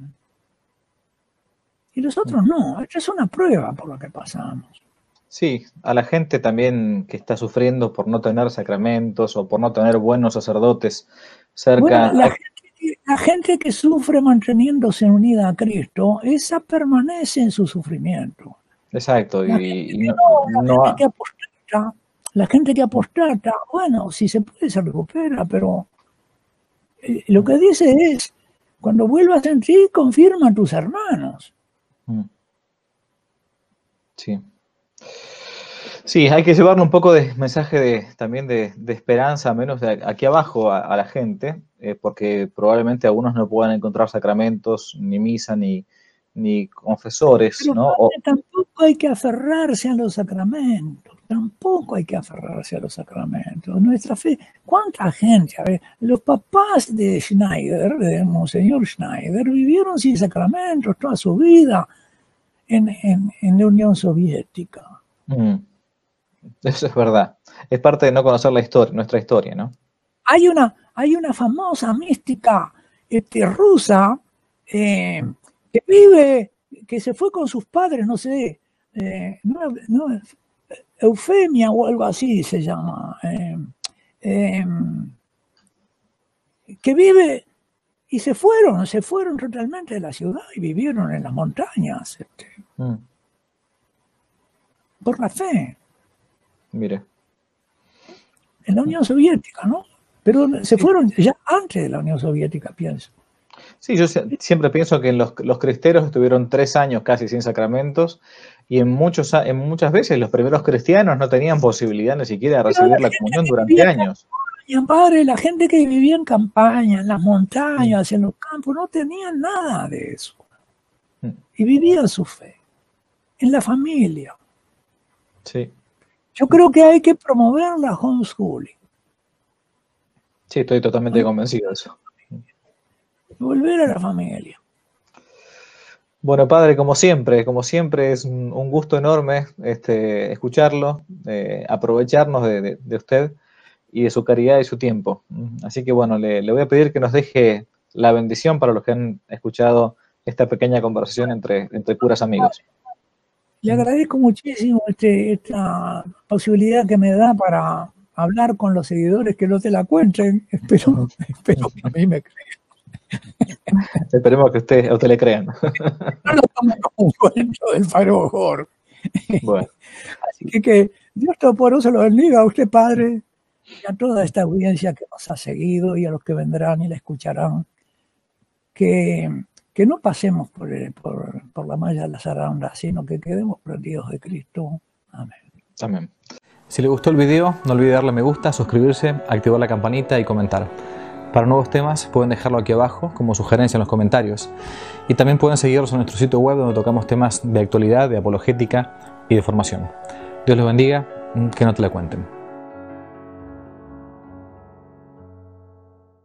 A: Y los otros no. Esta es una prueba por la que pasamos.
B: Sí, a la gente también que está sufriendo por no tener sacramentos o por no tener buenos sacerdotes cerca.
A: Bueno, la gente que sufre manteniéndose unida a Cristo, esa permanece en su sufrimiento.
B: Exacto.
A: La gente que apostata, bueno, si se puede se recupera, pero lo que dice es, cuando vuelvas en ti, confirma a tus hermanos.
B: Sí. Sí, hay que llevarle un poco de mensaje también de esperanza, menos de aquí abajo a la gente, porque probablemente algunos no puedan encontrar sacramentos, ni misa, ni confesores,
A: pero
B: ¿no?
A: Tampoco hay que aferrarse a los sacramentos, Nuestra fe, ¿cuánta gente? A ver, los papás de Schneider, de Monseñor Schneider, vivieron sin sacramentos toda su vida en la Unión Soviética.
B: Eso es verdad. Es parte de no conocer la historia, nuestra historia, ¿no?
A: Hay una famosa mística rusa que se fue con sus padres, no sé, Eufemia o algo así se llama, que vive y se fueron totalmente de la ciudad y vivieron en las montañas, por la fe.
B: Mire.
A: En la Unión Soviética, ¿no? Pero se fueron ya antes de la Unión Soviética, pienso.
B: Sí, yo siempre pienso que los cristeros estuvieron 3 años casi sin sacramentos y en muchas veces los primeros cristianos no tenían posibilidad ni siquiera de recibir la comunión durante años.
A: Padre, la gente que vivía en campaña, en las montañas, en los campos, no tenían nada de eso. Y vivían su fe, en la familia.
B: Sí.
A: Yo creo que hay que promover la homeschooling.
B: Sí, estoy totalmente convencido de eso.
A: Volver a la familia.
B: Bueno, padre, como siempre es un gusto enorme escucharlo, aprovecharnos de usted y de su caridad y su tiempo. Así que bueno, le voy a pedir que nos deje la bendición para los que han escuchado esta pequeña conversación entre puras amigos.
A: Le agradezco muchísimo esta posibilidad que me da para hablar con los seguidores que no te la cuenten. Espero que a mí me crean.
B: Esperemos que a usted le crean.
A: No lo tomen como un cuento del Padre Jorge.
B: Bueno.
A: Así que Dios Todopoderoso lo bendiga a usted, Padre, y a toda esta audiencia que nos ha seguido y a los que vendrán y la escucharán. Que no pasemos por la malla de la zaranda, sino que quedemos prendidos de Cristo. Amén.
B: Amén. Si le gustó el video, no olvide darle me gusta, suscribirse, activar la campanita y comentar.
C: Para nuevos temas pueden dejarlo aquí abajo como sugerencia en los comentarios, y también pueden seguirnos en nuestro sitio web donde tocamos temas de actualidad, de apologética y de formación. Dios los bendiga, que no te la cuenten.